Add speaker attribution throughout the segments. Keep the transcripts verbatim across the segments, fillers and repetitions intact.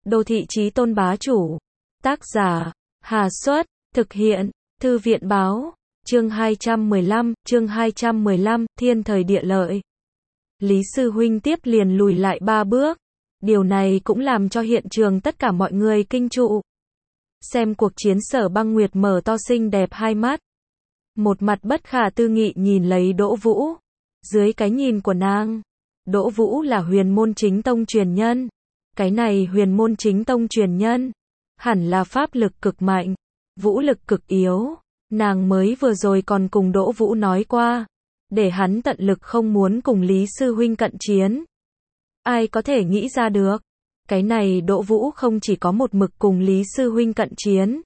Speaker 1: Đô thị chí tôn bá chủ. Tác giả, Hà Xuất, thực hiện, Thư viện báo, chương hai trăm mười lăm, chương hai trăm mười lăm, thiên thời địa lợi. Lý Sư Huynh tiếp liền lùi lại ba bước. Điều này cũng làm cho hiện trường tất cả mọi người kinh trụ. Xem cuộc chiến Sở Băng Nguyệt mở to xinh đẹp hai mắt. Một mặt bất khả tư nghị nhìn lấy Đỗ Vũ. Dưới cái nhìn của nàng, Đỗ Vũ là huyền môn chính tông truyền nhân. Cái này huyền môn chính tông truyền nhân, hẳn là pháp lực cực mạnh, vũ lực cực yếu. Nàng mới vừa rồi còn cùng Đỗ Vũ nói qua, để hắn tận lực không muốn cùng Lý Sư Huynh cận chiến. Ai có thể nghĩ ra được, cái này Đỗ Vũ không chỉ có một mực cùng Lý Sư Huynh cận chiến,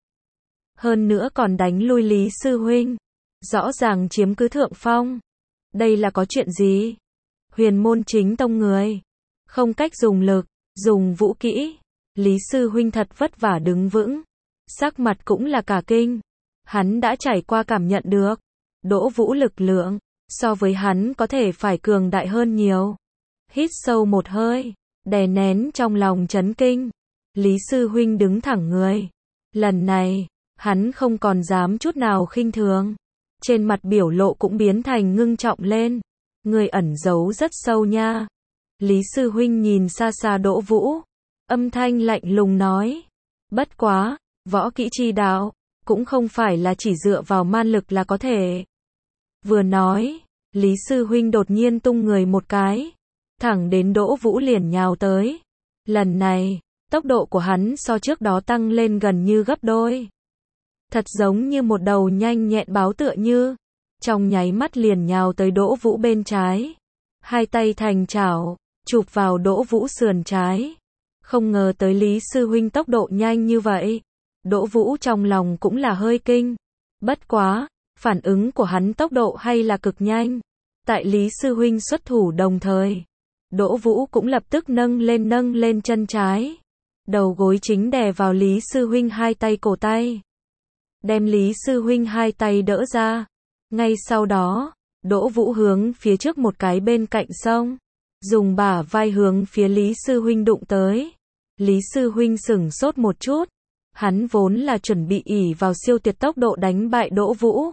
Speaker 1: hơn nữa còn đánh lui Lý Sư Huynh, rõ ràng chiếm cứ thượng phong. Đây là có chuyện gì? Huyền môn chính tông người, không cách dùng lực, dùng vũ kỹ. Lý Sư Huynh thật vất vả đứng vững, sắc mặt cũng là cả kinh. Hắn đã trải qua cảm nhận được, Đỗ Vũ lực lượng, so với hắn có thể phải cường đại hơn nhiều. Hít sâu một hơi, đè nén trong lòng chấn kinh. Lý Sư Huynh đứng thẳng người. Lần này, hắn không còn dám chút nào khinh thường. Trên mặt biểu lộ cũng biến thành ngưng trọng lên. Người ẩn giấu rất sâu nha. Lý Sư Huynh nhìn xa xa Đỗ Vũ, âm thanh lạnh lùng nói. Bất quá, võ kỹ chi đạo, cũng không phải là chỉ dựa vào man lực là có thể. Vừa nói, Lý Sư Huynh đột nhiên tung người một cái, thẳng đến Đỗ Vũ liền nhào tới. Lần này, tốc độ của hắn so trước đó tăng lên gần như gấp đôi. Thật giống như một đầu nhanh nhẹn báo tựa như, trong nháy mắt liền nhào tới Đỗ Vũ bên trái. Hai tay thành chảo, chụp vào Đỗ Vũ sườn trái. Không ngờ tới Lý Sư Huynh tốc độ nhanh như vậy. Đỗ Vũ trong lòng cũng là hơi kinh. Bất quá, phản ứng của hắn tốc độ hay là cực nhanh. Tại Lý Sư Huynh xuất thủ đồng thời, Đỗ Vũ cũng lập tức nâng lên nâng lên chân trái. Đầu gối chính đè vào Lý Sư Huynh hai tay cổ tay. Đem Lý Sư Huynh hai tay đỡ ra. Ngay sau đó, Đỗ Vũ hướng phía trước một cái bên cạnh sông. Dùng bả vai hướng phía Lý Sư Huynh đụng tới. Lý Sư Huynh sửng sốt một chút. Hắn vốn là chuẩn bị ỷ vào siêu tuyệt tốc độ đánh bại Đỗ Vũ.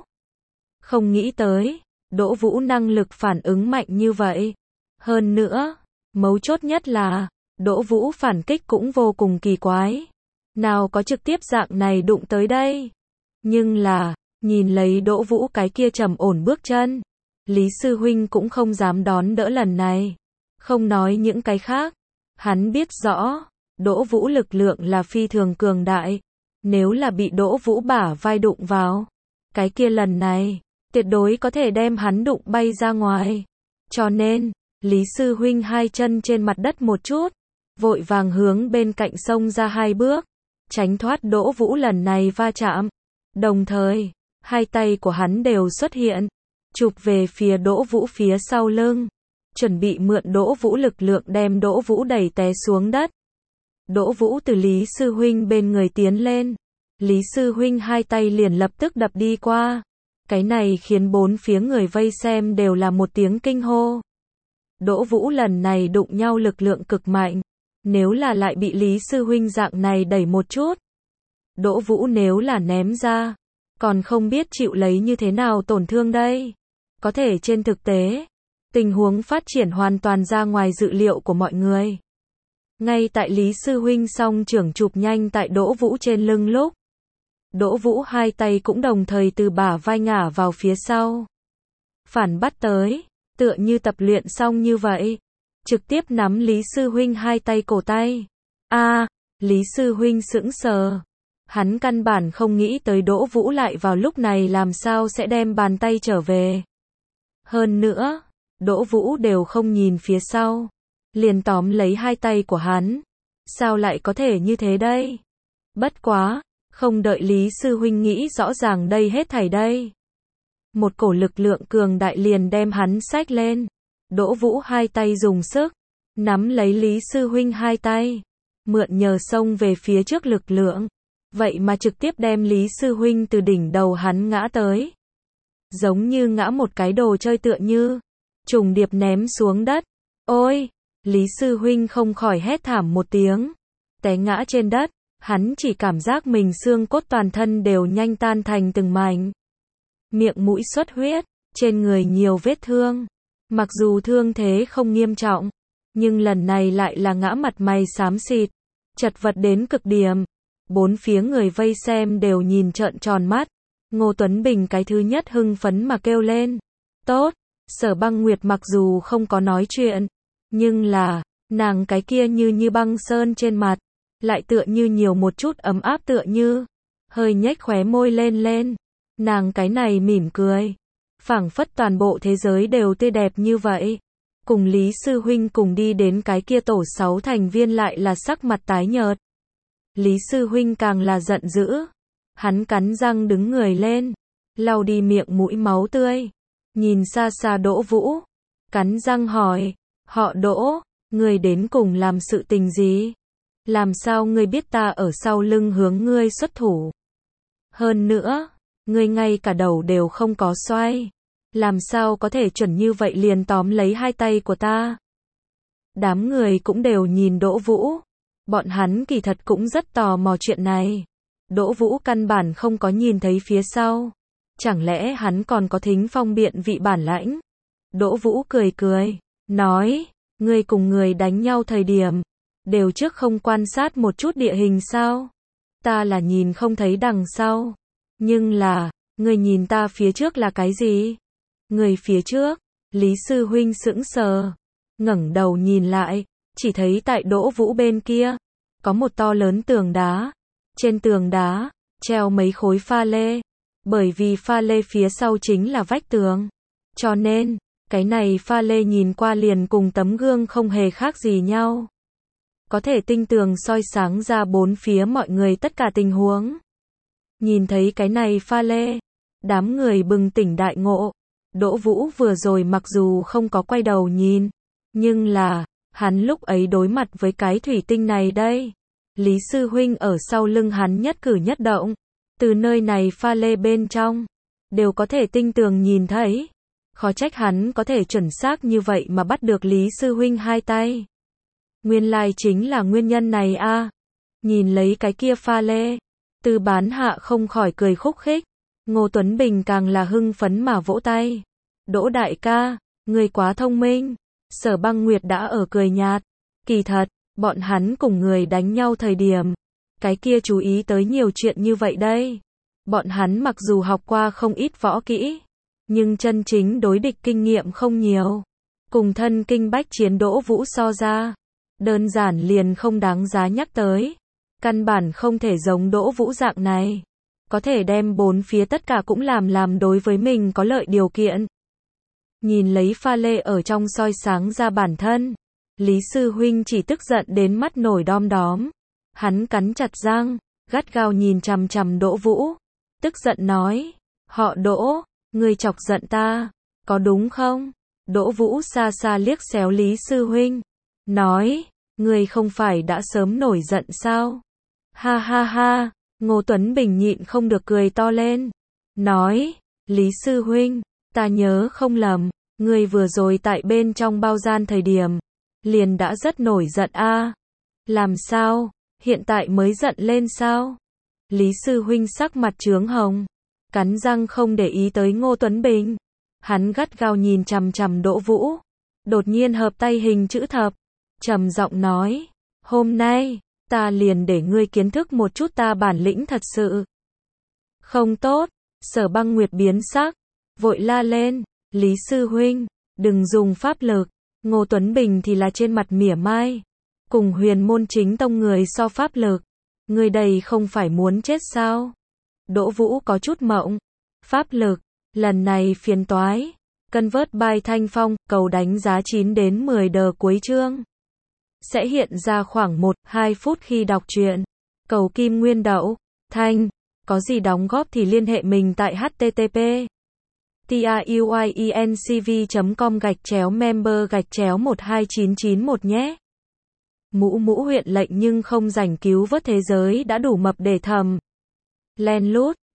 Speaker 1: Không nghĩ tới, Đỗ Vũ năng lực phản ứng mạnh như vậy. Hơn nữa, mấu chốt nhất là, Đỗ Vũ phản kích cũng vô cùng kỳ quái. Nào có trực tiếp dạng này đụng tới đây. Nhưng là, nhìn lấy Đỗ Vũ cái kia trầm ổn bước chân, Lý Sư Huynh cũng không dám đón đỡ lần này. Không nói những cái khác, hắn biết rõ, Đỗ Vũ lực lượng là phi thường cường đại. Nếu là bị Đỗ Vũ bả vai đụng vào, cái kia lần này, tuyệt đối có thể đem hắn đụng bay ra ngoài. Cho nên, Lý Sư Huynh hai chân trên mặt đất một chút, vội vàng hướng bên cạnh sông ra hai bước, tránh thoát Đỗ Vũ lần này va chạm. Đồng thời, hai tay của hắn đều xuất hiện, chụp về phía Đỗ Vũ phía sau lưng, chuẩn bị mượn Đỗ Vũ lực lượng đem Đỗ Vũ đẩy té xuống đất. Đỗ Vũ từ Lý Sư Huynh bên người tiến lên. Lý Sư Huynh hai tay liền lập tức đập đi qua. Cái này khiến bốn phía người vây xem đều là một tiếng kinh hô. Đỗ Vũ lần này đụng nhau lực lượng cực mạnh. Nếu là lại bị Lý Sư Huynh dạng này đẩy một chút, Đỗ Vũ nếu là ném ra, còn không biết chịu lấy như thế nào tổn thương đây. Có thể trên thực tế, tình huống phát triển hoàn toàn ra ngoài dự liệu của mọi người. Ngay tại Lý Sư Huynh song trưởng chụp nhanh tại Đỗ Vũ trên lưng lúc, Đỗ Vũ hai tay cũng đồng thời từ bả vai ngả vào phía sau. Phản bắt tới, tựa như tập luyện xong như vậy. Trực tiếp nắm Lý Sư Huynh hai tay cổ tay. a à, Lý Sư Huynh sững sờ. Hắn căn bản không nghĩ tới Đỗ Vũ lại vào lúc này làm sao sẽ đem bàn tay trở về. Hơn nữa, Đỗ Vũ đều không nhìn phía sau. Liền tóm lấy hai tay của hắn. Sao lại có thể như thế đây? Bất quá, không đợi Lý Sư Huynh nghĩ rõ ràng đây hết thảy đây. Một cổ lực lượng cường đại liền đem hắn xách lên. Đỗ Vũ hai tay dùng sức, nắm lấy Lý Sư Huynh hai tay, mượn nhờ xông về phía trước lực lượng. Vậy mà trực tiếp đem Lý Sư Huynh từ đỉnh đầu hắn ngã tới. Giống như ngã một cái đồ chơi tựa như, trùng điệp ném xuống đất. Ôi! Lý Sư Huynh không khỏi hét thảm một tiếng. té ngã trên đất, hắn chỉ cảm giác mình xương cốt toàn thân đều nhanh tan thành từng mảnh. Miệng mũi xuất huyết, trên người nhiều vết thương. Mặc dù thương thế không nghiêm trọng, nhưng lần này lại là ngã mặt mày xám xịt, chật vật đến cực điểm. Bốn phía người vây xem đều nhìn trợn tròn mắt. Ngô Tuấn Bình cái thứ nhất hưng phấn mà kêu lên. Tốt, Sở Băng Nguyệt mặc dù không có nói chuyện, nhưng là, nàng cái kia như như băng sơn trên mặt, lại tựa như nhiều một chút ấm áp tựa như, hơi nhếch khóe môi lên lên. Nàng cái này mỉm cười, phảng phất toàn bộ thế giới đều tươi đẹp như vậy. Cùng Lý Sư Huynh cùng đi đến cái kia tổ sáu thành viên lại là sắc mặt tái nhợt. Lý Sư Huynh càng là giận dữ. Hắn cắn răng đứng người lên, lau đi miệng mũi máu tươi, nhìn xa xa Đỗ Vũ, cắn răng hỏi, họ Đỗ, ngươi đến cùng làm sự tình gì? Làm sao ngươi biết ta ở sau lưng hướng ngươi xuất thủ? Hơn nữa, ngươi ngay cả đầu đều không có xoay, làm sao có thể chuẩn như vậy liền tóm lấy hai tay của ta? Đám người cũng đều nhìn Đỗ Vũ, bọn hắn kỳ thật cũng rất tò mò chuyện này. Đỗ Vũ căn bản không có nhìn thấy phía sau. Chẳng lẽ hắn còn có thính phong biện vị bản lãnh? Đỗ Vũ cười cười, nói, ngươi cùng người đánh nhau thời điểm, đều trước không quan sát một chút địa hình sao? Ta là nhìn không thấy đằng sau. Nhưng là, ngươi nhìn ta phía trước là cái gì? Người phía trước, Lý Sư Huynh sững sờ, ngẩng đầu nhìn lại, chỉ thấy tại Đỗ Vũ bên kia, có một to lớn tường đá. Trên tường đá, treo mấy khối pha lê. Bởi vì pha lê phía sau chính là vách tường. Cho nên, cái này pha lê nhìn qua liền cùng tấm gương không hề khác gì nhau. Có thể tinh tường soi sáng ra bốn phía mọi người tất cả tình huống. Nhìn thấy cái này pha lê, đám người bừng tỉnh đại ngộ. Đỗ Vũ vừa rồi mặc dù không có quay đầu nhìn, nhưng là, hắn lúc ấy đối mặt với cái thủy tinh này đây. Lý Sư Huynh ở sau lưng hắn nhất cử nhất động, từ nơi này pha lê bên trong, đều có thể tinh tường nhìn thấy. Khó trách hắn có thể chuẩn xác như vậy mà bắt được Lý Sư Huynh hai tay. Nguyên lai chính là nguyên nhân này a. À. Nhìn lấy cái kia pha lê, Tư Bán Hạ không khỏi cười khúc khích. Ngô Tuấn Bình càng là hưng phấn mà vỗ tay. Đỗ đại ca, người quá thông minh. Sở Băng Nguyệt đã ở cười nhạt. Kỳ thật, bọn hắn cùng người đánh nhau thời điểm, cái kia chú ý tới nhiều chuyện như vậy đây. Bọn hắn mặc dù học qua không ít võ kỹ, nhưng chân chính đối địch kinh nghiệm không nhiều. Cùng thân kinh bách chiến Đỗ Vũ so ra, đơn giản liền không đáng giá nhắc tới. Căn bản không thể giống Đỗ Vũ dạng này, có thể đem bốn phía tất cả cũng làm làm đối với mình có lợi điều kiện. Nhìn lấy pha lê ở trong soi sáng ra bản thân, Lý Sư Huynh chỉ tức giận đến mắt nổi đom đóm. Hắn cắn chặt răng, gắt gao nhìn chằm chằm Đỗ Vũ, tức giận nói, họ Đỗ, ngươi chọc giận ta, có đúng không? Đỗ Vũ xa xa liếc xéo Lý Sư Huynh, nói, ngươi không phải đã sớm nổi giận sao? Ha ha ha, Ngô Tuấn Bình nhịn không được cười to lên, nói, Lý Sư Huynh, ta nhớ không lầm, ngươi vừa rồi tại bên trong bao gian thời điểm, liền đã rất nổi giận a. À. Làm sao, hiện tại mới giận lên sao? Lý Sư Huynh sắc mặt chướng hồng, cắn răng không để ý tới Ngô Tuấn Bình. Hắn gắt gao nhìn chằm chằm Đỗ Vũ, đột nhiên hợp tay hình chữ thập, trầm giọng nói, hôm nay, ta liền để ngươi kiến thức một chút ta bản lĩnh thật sự. Không tốt, Sở Băng Nguyệt biến sắc, vội la lên, Lý Sư Huynh, đừng dùng pháp lực. Ngô Tuấn Bình thì là trên mặt mỉa mai, cùng Huyền Môn chính tông người so pháp lực, người đây không phải muốn chết sao? Đỗ Vũ có chút mộng, pháp lực, lần này phiền toái, Convert by Thanh Phong, cầu đánh giá chín đến mười đờ cuối chương. Sẽ hiện ra khoảng một đến hai phút khi đọc truyện. Cầu Kim Nguyên Đậu, Thanh, có gì đóng góp thì liên hệ mình tại h t t p truyencv chấm com gạch chéo member gạch chéo một hai chín chín một nhé. Mũ mũ huyện lệnh nhưng không rảnh cứu vớt thế giới đã đủ mập để thầm. Len lút,